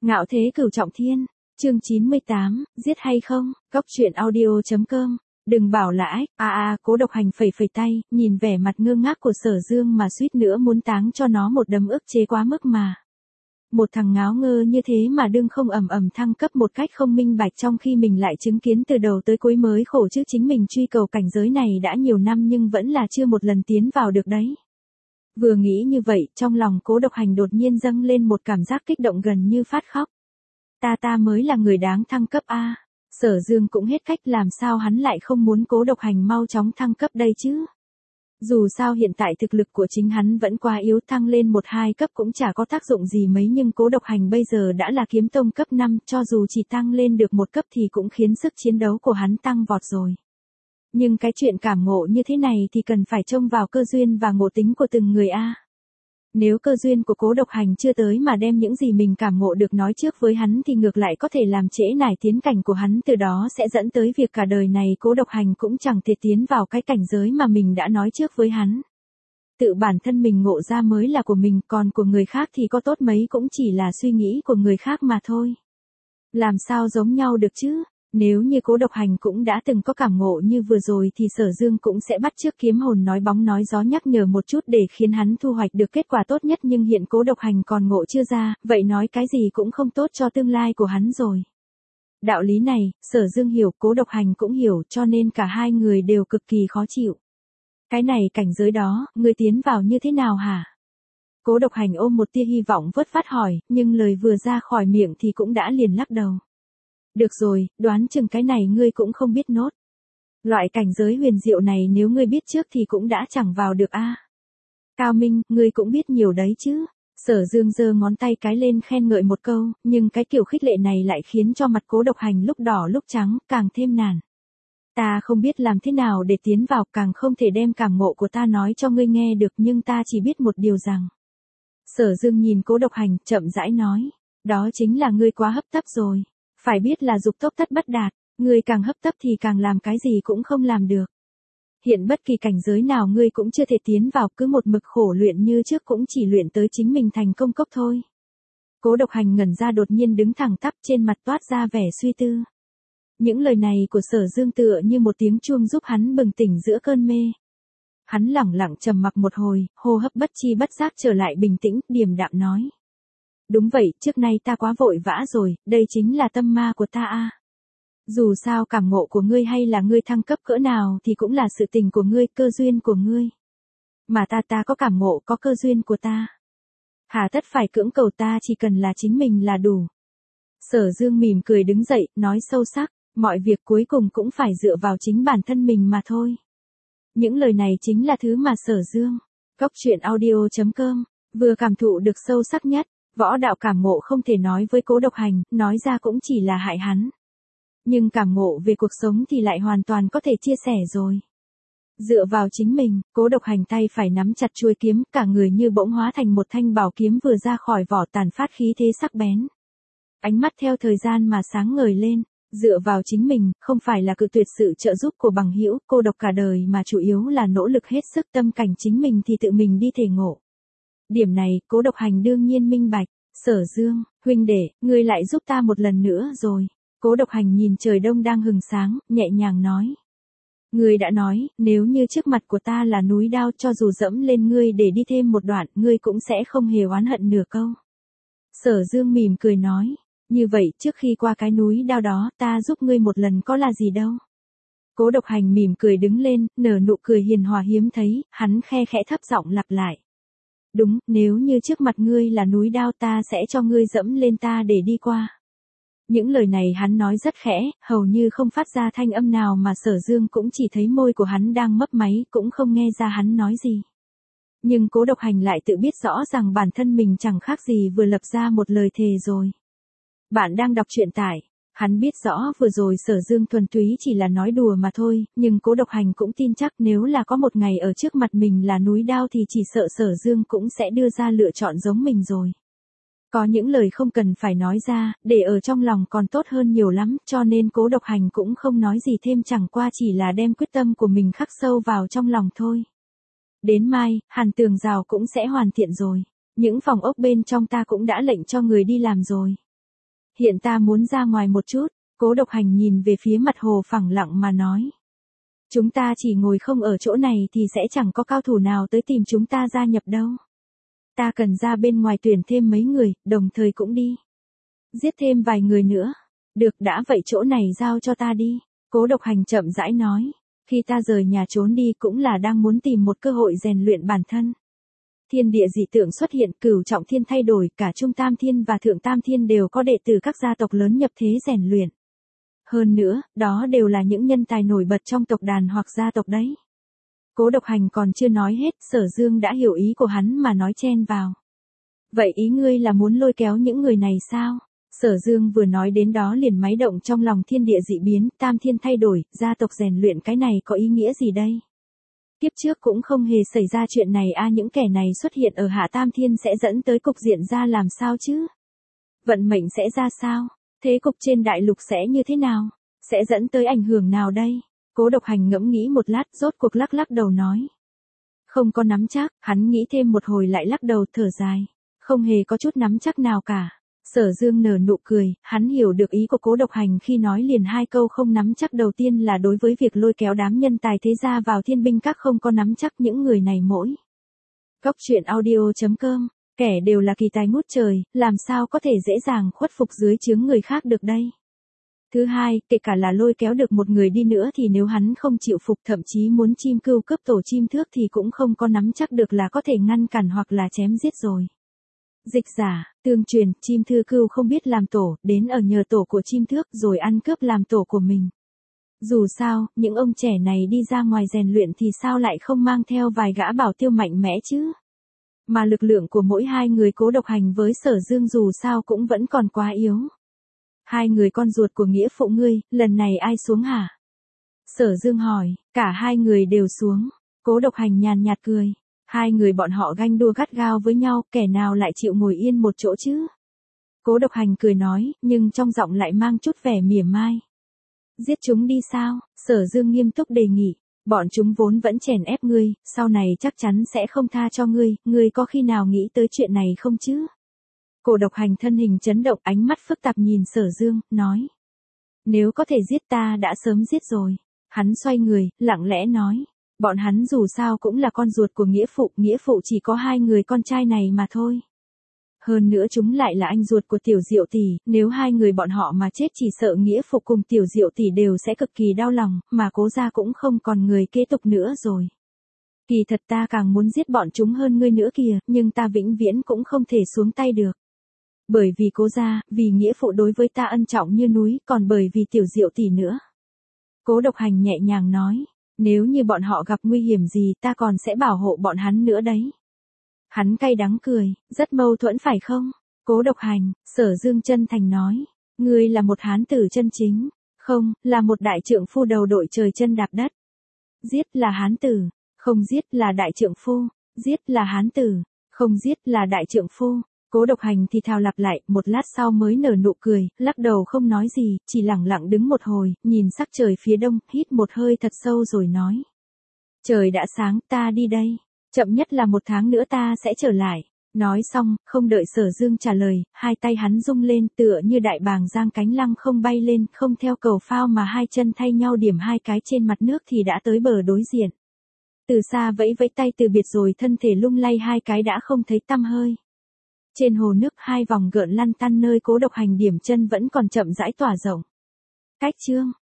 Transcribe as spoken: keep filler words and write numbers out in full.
Ngạo thế cửu trọng thiên, chương chín mươi tám, giết hay không, Cóc truyện audio chấm com. Đừng bảo là ách, a a, Cố Độc Hành phẩy phẩy tay, nhìn vẻ mặt ngơ ngác của Sở Dương mà suýt nữa muốn táng cho nó một đấm ức chế quá mức mà. Một thằng ngáo ngơ như thế mà đương không ầm ầm thăng cấp một cách không minh bạch, trong khi mình lại chứng kiến từ đầu tới cuối mới khổ chứ chính mình truy cầu cảnh giới này đã nhiều năm nhưng vẫn là chưa một lần tiến vào được đấy. Vừa nghĩ như vậy, trong lòng Cố Độc Hành đột nhiên dâng lên một cảm giác kích động gần như phát khóc. Ta ta mới là người đáng thăng cấp a. Sở Dương cũng hết cách, làm sao hắn lại không muốn Cố Độc Hành mau chóng thăng cấp đây chứ? Dù sao hiện tại thực lực của chính hắn vẫn quá yếu, thăng lên một hai cấp cũng chả có tác dụng gì mấy, nhưng Cố Độc Hành bây giờ đã là kiếm tông cấp năm, cho dù chỉ tăng lên được một cấp thì cũng khiến sức chiến đấu của hắn tăng vọt rồi. Nhưng cái chuyện cảm ngộ như thế này thì cần phải trông vào cơ duyên và ngộ tính của từng người a. Nếu cơ duyên của Cố Độc Hành chưa tới mà đem những gì mình cảm ngộ được nói trước với hắn thì ngược lại có thể làm trễ nải tiến cảnh của hắn, từ đó sẽ dẫn tới việc cả đời này Cố Độc Hành cũng chẳng thể tiến vào cái cảnh giới mà mình đã nói trước với hắn. Tự bản thân mình ngộ ra mới là của mình, còn của người khác thì có tốt mấy cũng chỉ là suy nghĩ của người khác mà thôi. Làm sao giống nhau được chứ? Nếu như Cố Độc Hành cũng đã từng có cảm ngộ như vừa rồi thì Sở Dương cũng sẽ bắt chước kiếm hồn nói bóng nói gió nhắc nhở một chút để khiến hắn thu hoạch được kết quả tốt nhất, nhưng hiện Cố Độc Hành còn ngộ chưa ra, vậy nói cái gì cũng không tốt cho tương lai của hắn rồi. Đạo lý này, Sở Dương hiểu, Cố Độc Hành cũng hiểu, cho nên cả hai người đều cực kỳ khó chịu. Cái này cảnh giới đó, ngươi tiến vào như thế nào hả? Cố Độc Hành ôm một tia hy vọng vớt vát hỏi, nhưng lời vừa ra khỏi miệng thì cũng đã liền lắc đầu. Được rồi, đoán chừng cái này ngươi cũng không biết nốt. Loại cảnh giới huyền diệu này nếu ngươi biết trước thì cũng đã chẳng vào được a. Cao Minh, ngươi cũng biết nhiều đấy chứ. Sở Dương giơ ngón tay cái lên khen ngợi một câu, nhưng cái kiểu khích lệ này lại khiến cho mặt Cố Độc Hành lúc đỏ lúc trắng, càng thêm nản. Ta không biết làm thế nào để tiến vào, càng không thể đem cảm ngộ của ta nói cho ngươi nghe được, nhưng ta chỉ biết một điều rằng. Sở Dương nhìn Cố Độc Hành, chậm rãi nói, đó chính là ngươi quá hấp tấp rồi. Phải biết là dục tốc thất bất đạt, ngươi càng hấp tấp thì càng làm cái gì cũng không làm được. Hiện bất kỳ cảnh giới nào ngươi cũng chưa thể tiến vào, cứ một mực khổ luyện như trước cũng chỉ luyện tới chính mình thành công cốc thôi. Cố Độc Hành ngẩn ra, đột nhiên đứng thẳng tắp, trên mặt toát ra vẻ suy tư. Những lời này của Sở Dương tựa như một tiếng chuông giúp hắn bừng tỉnh giữa cơn mê. Hắn lẳng lặng trầm mặc một hồi, hô hấp bất chi bất giác trở lại bình tĩnh, điềm đạm nói. Đúng vậy, trước nay ta quá vội vã rồi, đây chính là tâm ma của ta a. Dù sao cảm ngộ của ngươi hay là ngươi thăng cấp cỡ nào thì cũng là sự tình của ngươi, cơ duyên của ngươi. Mà ta ta có cảm ngộ, có cơ duyên của ta. Hà tất phải cưỡng cầu ta, chỉ cần là chính mình là đủ. Sở Dương mỉm cười đứng dậy, nói sâu sắc, mọi việc cuối cùng cũng phải dựa vào chính bản thân mình mà thôi. Những lời này chính là thứ mà Sở Dương, Cóc truyện audio chấm com, vừa cảm thụ được sâu sắc nhất. Võ đạo cảm ngộ không thể nói với Cố Độc Hành, nói ra cũng chỉ là hại hắn. Nhưng cảm ngộ về cuộc sống thì lại hoàn toàn có thể chia sẻ rồi. Dựa vào chính mình, Cố Độc Hành tay phải nắm chặt chuôi kiếm, cả người như bỗng hóa thành một thanh bảo kiếm vừa ra khỏi vỏ, tàn phát khí thế sắc bén. Ánh mắt theo thời gian mà sáng ngời lên, dựa vào chính mình, không phải là cự tuyệt sự trợ giúp của bằng hữu, cô độc cả đời mà chủ yếu là nỗ lực hết sức, tâm cảnh chính mình thì tự mình đi thể ngộ. Điểm này, Cố Độc Hành đương nhiên minh bạch. Sở Dương, huynh đệ, ngươi lại giúp ta một lần nữa rồi. Cố Độc Hành nhìn trời đông đang hừng sáng, nhẹ nhàng nói. Ngươi đã nói, nếu như trước mặt của ta là núi đao, cho dù dẫm lên ngươi để đi thêm một đoạn, ngươi cũng sẽ không hề oán hận nửa câu. Sở Dương mỉm cười nói, như vậy trước khi qua cái núi đao đó, ta giúp ngươi một lần có là gì đâu. Cố Độc Hành mỉm cười đứng lên, nở nụ cười hiền hòa hiếm thấy, hắn khe khẽ thấp giọng lặp lại. Đúng, nếu như trước mặt ngươi là núi đao, ta sẽ cho ngươi dẫm lên ta để đi qua. Những lời này hắn nói rất khẽ, hầu như không phát ra thanh âm nào, mà Sở Dương cũng chỉ thấy môi của hắn đang mấp máy, cũng không nghe ra hắn nói gì. Nhưng Cố Độc Hành lại tự biết rõ rằng bản thân mình chẳng khác gì vừa lập ra một lời thề rồi. Bạn đang đọc truyện tại. Hắn biết rõ vừa rồi Sở Dương thuần túy chỉ là nói đùa mà thôi, nhưng Cố Độc Hành cũng tin chắc nếu là có một ngày ở trước mặt mình là núi đao thì chỉ sợ Sở Dương cũng sẽ đưa ra lựa chọn giống mình rồi. Có những lời không cần phải nói ra, để ở trong lòng còn tốt hơn nhiều lắm, cho nên Cố Độc Hành cũng không nói gì thêm, chẳng qua chỉ là đem quyết tâm của mình khắc sâu vào trong lòng thôi. Đến mai, hàn tường rào cũng sẽ hoàn thiện rồi. Những phòng ốc bên trong ta cũng đã lệnh cho người đi làm rồi. Hiện ta muốn ra ngoài một chút, Cố Độc Hành nhìn về phía mặt hồ phẳng lặng mà nói. Chúng ta chỉ ngồi không ở chỗ này thì sẽ chẳng có cao thủ nào tới tìm chúng ta gia nhập đâu. Ta cần ra bên ngoài tuyển thêm mấy người, đồng thời cũng đi. Giết thêm vài người nữa. Được, đã vậy chỗ này giao cho ta đi. Cố Độc Hành chậm rãi nói. Khi ta rời nhà trốn đi cũng là đang muốn tìm một cơ hội rèn luyện bản thân. Thiên địa dị tượng xuất hiện, cửu trọng thiên thay đổi, cả trung tam thiên và thượng tam thiên đều có đệ tử các gia tộc lớn nhập thế rèn luyện. Hơn nữa, đó đều là những nhân tài nổi bật trong tộc đàn hoặc gia tộc đấy. Cố Độc Hành còn chưa nói hết, Sở Dương đã hiểu ý của hắn mà nói chen vào. Vậy ý ngươi là muốn lôi kéo những người này sao? Sở Dương vừa nói đến đó liền máy động trong lòng, thiên địa dị biến, tam thiên thay đổi, gia tộc rèn luyện, cái này có ý nghĩa gì đây? Tiếp trước cũng không hề xảy ra chuyện này a, những kẻ này xuất hiện ở hạ tam thiên sẽ dẫn tới cục diện ra làm sao chứ? Vận mệnh sẽ ra sao? Thế cục trên đại lục sẽ như thế nào? Sẽ dẫn tới ảnh hưởng nào đây? Cố Độc Hành ngẫm nghĩ một lát, rốt cuộc lắc lắc đầu nói. Không có nắm chắc, hắn nghĩ thêm một hồi lại lắc đầu thở dài. Không hề có chút nắm chắc nào cả. Sở Dương nở nụ cười, hắn hiểu được ý của Cố Độc Hành khi nói liền hai câu không nắm chắc, đầu tiên là đối với việc lôi kéo đám nhân tài thế gia vào thiên binh các không có nắm chắc, những người này mỗi. Góc truyện audio chấm com, kẻ đều là kỳ tài ngút trời, làm sao có thể dễ dàng khuất phục dưới chướng người khác được đây. Thứ hai, kể cả là lôi kéo được một người đi nữa thì nếu hắn không chịu phục, thậm chí muốn chim cưu cướp tổ chim thước thì cũng không có nắm chắc được là có thể ngăn cản hoặc là chém giết rồi. Dịch giả, tương truyền, chim thư cưu không biết làm tổ, đến ở nhờ tổ của chim thước rồi ăn cướp làm tổ của mình. Dù sao, những ông trẻ này đi ra ngoài rèn luyện thì sao lại không mang theo vài gã bảo tiêu mạnh mẽ chứ? Mà lực lượng của mỗi hai người Cố Độc Hành với Sở Dương dù sao cũng vẫn còn quá yếu. Hai người con ruột của nghĩa phụ ngươi, lần này ai xuống hả? Sở Dương hỏi, cả hai người đều xuống. Cố Độc Hành nhàn nhạt cười. Hai người bọn họ ganh đua gắt gao với nhau, kẻ nào lại chịu ngồi yên một chỗ chứ? Cố Độc Hành cười nói, nhưng trong giọng lại mang chút vẻ mỉa mai. Giết chúng đi sao? Sở Dương nghiêm túc đề nghị. Bọn chúng vốn vẫn chèn ép ngươi, sau này chắc chắn sẽ không tha cho ngươi, ngươi có khi nào nghĩ tới chuyện này không chứ? Cố Độc Hành thân hình chấn động, ánh mắt phức tạp nhìn Sở Dương, nói. Nếu có thể giết ta đã sớm giết rồi. Hắn xoay người, lặng lẽ nói. Bọn hắn dù sao cũng là con ruột của nghĩa phụ, nghĩa phụ chỉ có hai người con trai này mà thôi. Hơn nữa chúng lại là anh ruột của Tiểu Diệu tỷ, nếu hai người bọn họ mà chết chỉ sợ nghĩa phụ cùng Tiểu Diệu tỷ đều sẽ cực kỳ đau lòng, mà Cố gia cũng không còn người kế tục nữa rồi. Kỳ thật ta càng muốn giết bọn chúng hơn ngươi nữa kìa, nhưng ta vĩnh viễn cũng không thể xuống tay được. Bởi vì Cố gia, vì nghĩa phụ đối với ta ân trọng như núi, còn bởi vì Tiểu Diệu tỷ nữa. Cố Độc Hành nhẹ nhàng nói. Nếu như bọn họ gặp nguy hiểm gì ta còn sẽ bảo hộ bọn hắn nữa đấy. Hắn cay đắng cười, rất mâu thuẫn phải không? Cố Độc Hành, Sở Dương chân thành nói. Ngươi là một hán tử chân chính. Không, là một đại trượng phu đầu đội trời chân đạp đất. Giết là hán tử. Không giết là đại trượng phu. Giết là hán tử. Không giết là đại trượng phu. Cố Độc Hành thì thào lặp lại, một lát sau mới nở nụ cười, lắc đầu không nói gì, chỉ lặng lặng đứng một hồi, nhìn sắc trời phía đông, hít một hơi thật sâu rồi nói. Trời đã sáng, ta đi đây. Chậm nhất là một tháng nữa ta sẽ trở lại. Nói xong, không đợi Sở Dương trả lời, hai tay hắn rung lên tựa như đại bàng giang cánh lăng không bay lên, không theo cầu phao mà hai chân thay nhau điểm hai cái trên mặt nước thì đã tới bờ đối diện. Từ xa vẫy vẫy tay từ biệt rồi thân thể lung lay hai cái đã không thấy tăm hơi. Trên hồ nước hai vòng gợn lăn tăn nơi Cố Độc Hành điểm chân vẫn còn chậm rãi tỏa rộng. Cách chương